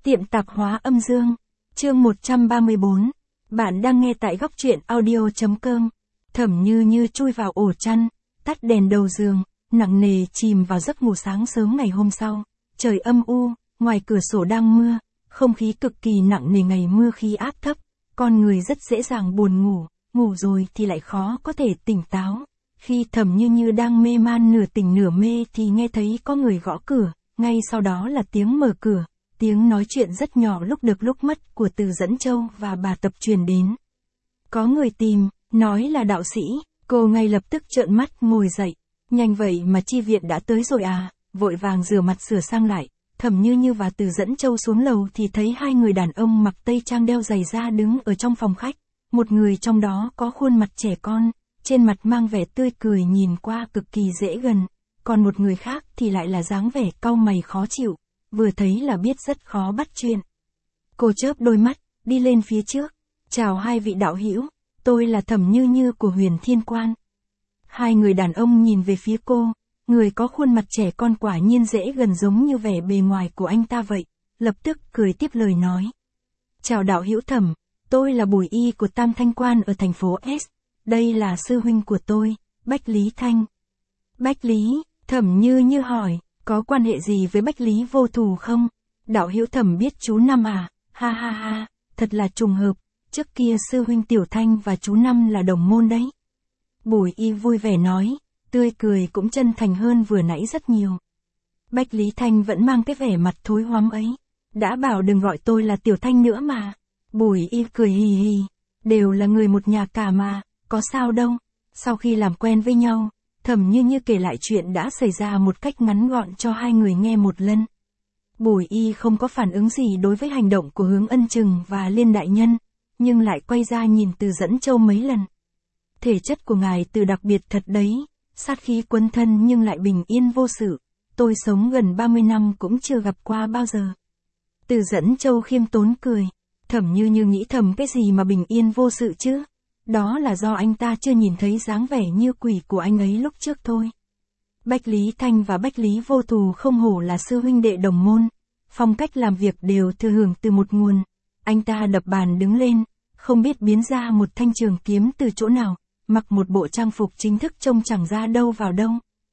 Tiệm tạp hóa âm dương. Chương 134. Bạn đang nghe tại góc truyện audio.com. Thẩm Như Như chui vào ổ chăn, tắt đèn đầu giường, nặng nề chìm vào giấc ngủ. Sáng sớm ngày hôm sau, trời âm u, ngoài cửa sổ đang mưa, không khí cực kỳ nặng nề. Ngày mưa khí áp thấp, con người rất dễ dàng buồn ngủ, ngủ rồi thì lại khó có thể tỉnh táo. Khi Thẩm Như Như đang mê man nửa tỉnh nửa mê thì nghe thấy có người gõ cửa, ngay sau đó là tiếng mở cửa. Tiếng nói chuyện rất nhỏ lúc được lúc mất của Từ Dẫn Châu và bà Tập truyền đến. Có người tìm, nói là đạo sĩ, cô ngay lập tức trợn mắt ngồi dậy. Nhanh vậy mà chi viện đã tới rồi à, vội vàng rửa mặt sửa sang lại. Thẩm Như Như và Từ Dẫn Châu xuống lầu thì thấy hai người đàn ông mặc tây trang đeo giày da đứng ở trong phòng khách. Một người trong đó có khuôn mặt trẻ con, trên mặt mang vẻ tươi cười nhìn qua cực kỳ dễ gần. Còn một người khác thì lại là dáng vẻ cau mày khó chịu. Vừa thấy là biết rất khó bắt chuyện. Cô chớp đôi mắt, đi lên phía trước. Chào hai vị đạo hữu, tôi là Thẩm Như Như của Huyền Thiên Quan. Hai người đàn ông nhìn về phía cô, người có khuôn mặt trẻ con quả nhiên dễ gần giống như vẻ bề ngoài của anh ta vậy, lập tức cười tiếp lời nói. Chào đạo hữu Thẩm, tôi là Bùi Y của Tam Thanh Quan ở thành phố S. Đây là sư huynh của tôi, Bách Lý Thanh. Bách Lý, Thẩm Như Như hỏi. Có quan hệ gì với Bách Lý Vô Thù không? Đạo hữu Thẩm biết chú Năm à? Ha ha ha, thật là trùng hợp, trước kia sư huynh Tiểu Thanh và chú Năm là đồng môn đấy. Bùi Y vui vẻ nói, tươi cười cũng chân thành hơn vừa nãy rất nhiều. Bách Lý Thanh vẫn mang cái vẻ mặt thối hoắm ấy. Đã bảo đừng gọi tôi là Tiểu Thanh nữa mà. Bùi Y cười hì hì, đều là người một nhà cả mà, có sao đâu. Sau khi làm quen với nhau, Thẩm Như Như kể lại chuyện đã xảy ra một cách ngắn gọn cho hai người nghe một lần. Bùi Y không có phản ứng gì đối với hành động của Hướng Ân Trừng và Liên đại nhân, nhưng lại quay ra nhìn Từ Dẫn Châu mấy lần. Thể chất của ngài Từ đặc biệt thật đấy, sát khí quấn thân nhưng lại bình yên vô sự. Tôi sống gần 30 năm cũng chưa gặp qua bao giờ. Từ Dẫn Châu khiêm tốn cười. Thẩm Như Như nghĩ thầm cái gì mà bình yên vô sự chứ? Đó là do anh ta chưa nhìn thấy dáng vẻ như quỷ của anh ấy lúc trước thôi. Bách Lý Thanh và Bách Lý Vô Thù không hổ là sư huynh đệ đồng môn. Phong cách làm việc đều thừa hưởng từ một nguồn. Anh ta đập bàn đứng lên, không biết biến ra một thanh trường kiếm từ chỗ nào, mặc một bộ trang phục chính thức trông chẳng ra đâu vào đâu.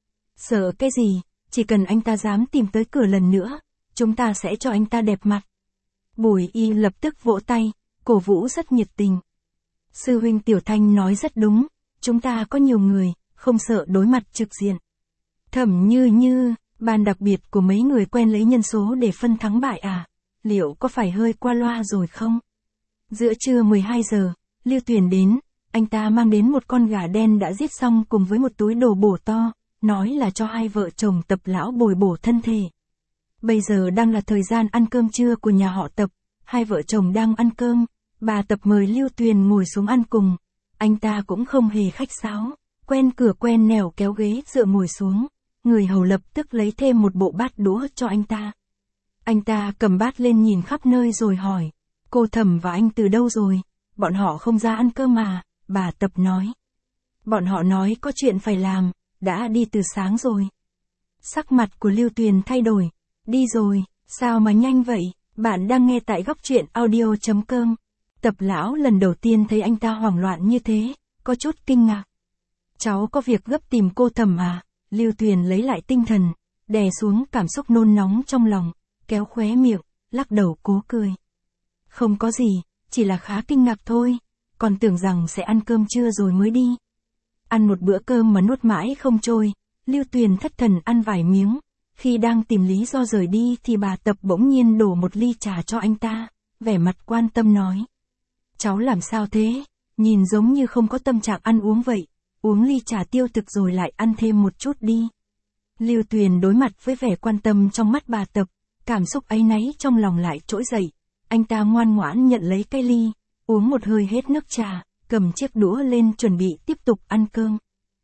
Sợ cái gì, chỉ cần anh ta dám tìm tới cửa lần nữa, chúng ta sẽ cho anh ta đẹp mặt. Bùi Y lập tức vỗ tay, cổ vũ rất nhiệt tình. Sư huynh Tiểu Thanh nói rất đúng, chúng ta có nhiều người, không sợ đối mặt trực diện. Thẩm Như Như, ban đặc biệt của mấy người quen lấy nhân số để phân thắng bại à? Liệu có phải hơi qua loa rồi không? Giữa trưa 12 giờ, Lưu Tuyền đến, anh ta mang đến một con gà đen đã giết xong cùng với một túi đồ bổ to, nói là cho hai vợ chồng Tập lão bồi bổ thân thể. Bây giờ đang là thời gian ăn cơm trưa của nhà họ Tập, hai vợ chồng đang ăn cơm. Bà Tập mời Lưu Tuyền ngồi xuống ăn cùng. Anh ta cũng không hề khách sáo, quen cửa quen nẻo kéo ghế dựa ngồi xuống. Người hầu lập tức lấy thêm một bộ bát đũa cho anh ta. Anh ta cầm bát lên nhìn khắp nơi rồi hỏi. Cô Thẩm và anh từ đâu rồi? Bọn họ không ra ăn cơm mà, bà Tập nói. Bọn họ nói có chuyện phải làm, đã đi từ sáng rồi. Sắc mặt của Lưu Tuyền thay đổi. Đi rồi, sao mà nhanh vậy? Bạn đang nghe tại góc truyện audio.com. Tập lão lần đầu tiên thấy anh ta hoảng loạn như thế, có chút kinh ngạc. Cháu có việc gấp tìm cô Thẩm à? Lưu Tuyền lấy lại tinh thần, đè xuống cảm xúc nôn nóng trong lòng, kéo khóe miệng, lắc đầu cố cười. Không có gì, chỉ là khá kinh ngạc thôi, còn tưởng rằng sẽ ăn cơm trưa rồi mới đi. Ăn một bữa cơm mà nuốt mãi không trôi, Lưu Tuyền thất thần ăn vài miếng, khi đang tìm lý do rời đi thì bà Tập bỗng nhiên đổ một ly trà cho anh ta, vẻ mặt quan tâm nói. Cháu làm sao thế? Nhìn giống như không có tâm trạng ăn uống vậy. Uống ly trà tiêu thực rồi lại ăn thêm một chút đi. Lưu Tuyền đối mặt với vẻ quan tâm trong mắt bà Tập, cảm xúc áy náy trong lòng lại trỗi dậy. Anh ta ngoan ngoãn nhận lấy cái ly, uống một hơi hết nước trà, cầm chiếc đũa lên chuẩn bị tiếp tục ăn cơm.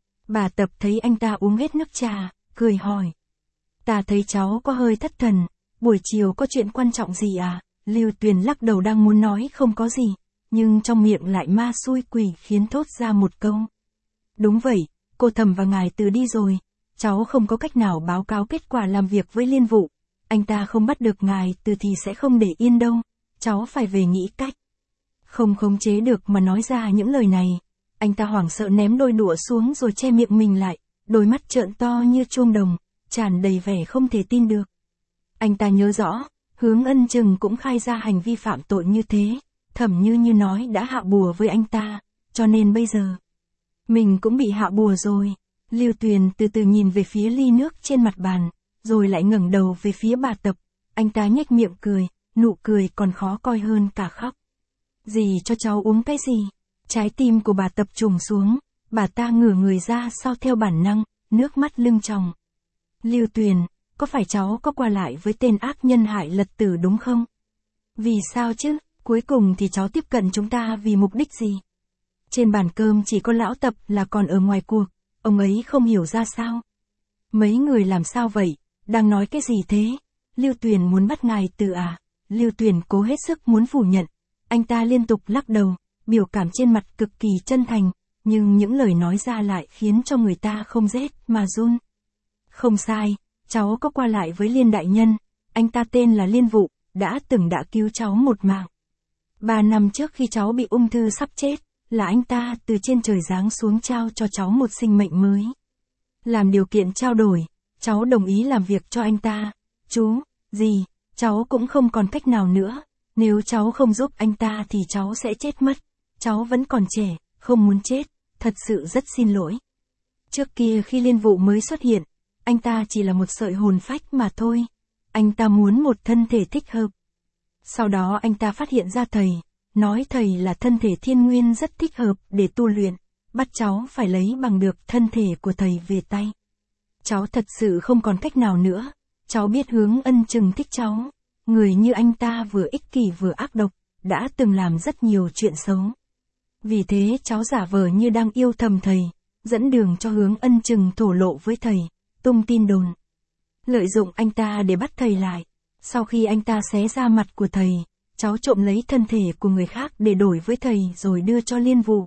Bà Tập thấy anh ta uống hết nước trà, cười hỏi. Ta thấy cháu có hơi thất thần, buổi chiều có chuyện quan trọng gì à? Lưu Tuyền lắc đầu đang muốn nói không có gì. Nhưng trong miệng lại ma xui quỷ khiến thốt ra một câu. Đúng vậy, cô Thẩm và ngài Từ đi rồi, cháu không có cách nào báo cáo kết quả làm việc với liên vụ. anh ta không bắt được ngài từ thì sẽ không để yên đâu, cháu phải về nghĩ cách. Không khống chế được mà nói ra những lời này, anh ta hoảng sợ ném đôi đũa xuống rồi che miệng mình lại, đôi mắt trợn to như chuông đồng, tràn đầy vẻ không thể tin được. Anh ta nhớ rõ, Hướng Ân Chừng cũng khai ra hành vi phạm tội như thế, Thẩm Như Như nói đã hạ bùa với anh ta, cho nên bây giờ mình cũng bị hạ bùa rồi. Lưu Tuyền từ từ nhìn về phía ly nước trên mặt bàn, rồi lại ngẩng đầu về phía bà Tập, anh ta nhếch miệng cười, nụ cười còn khó coi hơn cả khóc. Dì cho cháu uống cái gì? Trái tim của bà Tập trùng xuống, bà ta ngửa người ra sau theo bản năng, nước mắt lưng tròng. Lưu Tuyền, có phải cháu có qua lại với tên ác nhân hại Lật Tử đúng không? Vì sao chứ, cuối cùng thì cháu tiếp cận chúng ta vì mục đích gì? Trên bàn cơm chỉ có lão Tập là còn ở ngoài cuộc, ông ấy không hiểu ra sao. Mấy người làm sao vậy, đang nói cái gì thế? Lưu Tuyền muốn bắt ngài Tử à? Lưu Tuyền cố hết sức muốn phủ nhận, anh ta liên tục lắc đầu, biểu cảm trên mặt cực kỳ chân thành, nhưng những lời nói ra lại khiến cho người ta không rét mà run. Không sai, cháu có qua lại với Liên đại nhân, anh ta tên là Liên Vụ, đã cứu cháu một mạng. 3 năm trước khi cháu bị ung thư sắp chết, là anh ta từ trên trời giáng xuống trao cho cháu một sinh mệnh mới. Làm điều kiện trao đổi, cháu đồng ý làm việc cho anh ta. Chú, dì, cháu cũng không còn cách nào nữa, nếu cháu không giúp anh ta thì cháu sẽ chết mất. Cháu vẫn còn trẻ, không muốn chết, thật sự rất xin lỗi. Trước kia khi Liên Vụ mới xuất hiện, anh ta chỉ là một sợi hồn phách mà thôi. Anh ta muốn một thân thể thích hợp. Sau đó anh ta phát hiện ra thầy, nói thầy là thân thể thiên nguyên rất thích hợp để tu luyện, bắt cháu phải lấy bằng được thân thể của thầy về tay. Cháu thật sự không còn cách nào nữa, cháu biết Hướng Ân Chừng thích cháu. Người như anh ta vừa ích kỷ vừa ác độc, đã từng làm rất nhiều chuyện xấu. Vì thế cháu giả vờ như đang yêu thầm thầy, dẫn đường cho Hướng Ân Chừng thổ lộ với thầy, tung tin đồn. Lợi dụng anh ta để bắt thầy lại. Sau khi anh ta xé ra mặt của thầy, cháu trộm lấy thân thể của người khác để đổi với thầy rồi đưa cho Liên Vụ.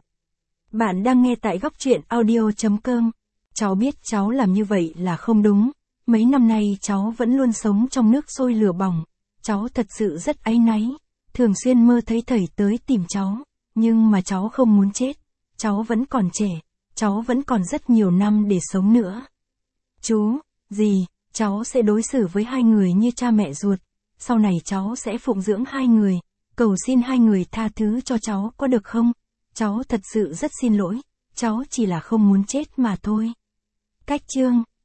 Bạn đang nghe tại góc truyện audio.com. Cháu biết cháu làm như vậy là không đúng. Mấy năm nay cháu vẫn luôn sống trong nước sôi lửa bỏng. Cháu thật sự rất áy náy. Thường xuyên mơ thấy thầy tới tìm cháu. Nhưng mà cháu không muốn chết. Cháu vẫn còn trẻ. Cháu vẫn còn rất nhiều năm để sống nữa. Chú, dì, cháu sẽ đối xử với hai người như cha mẹ ruột. Sau này cháu sẽ phụng dưỡng hai người. Cầu xin hai người tha thứ cho cháu có được không? Cháu thật sự rất xin lỗi. Cháu chỉ là không muốn chết mà thôi. Cách chương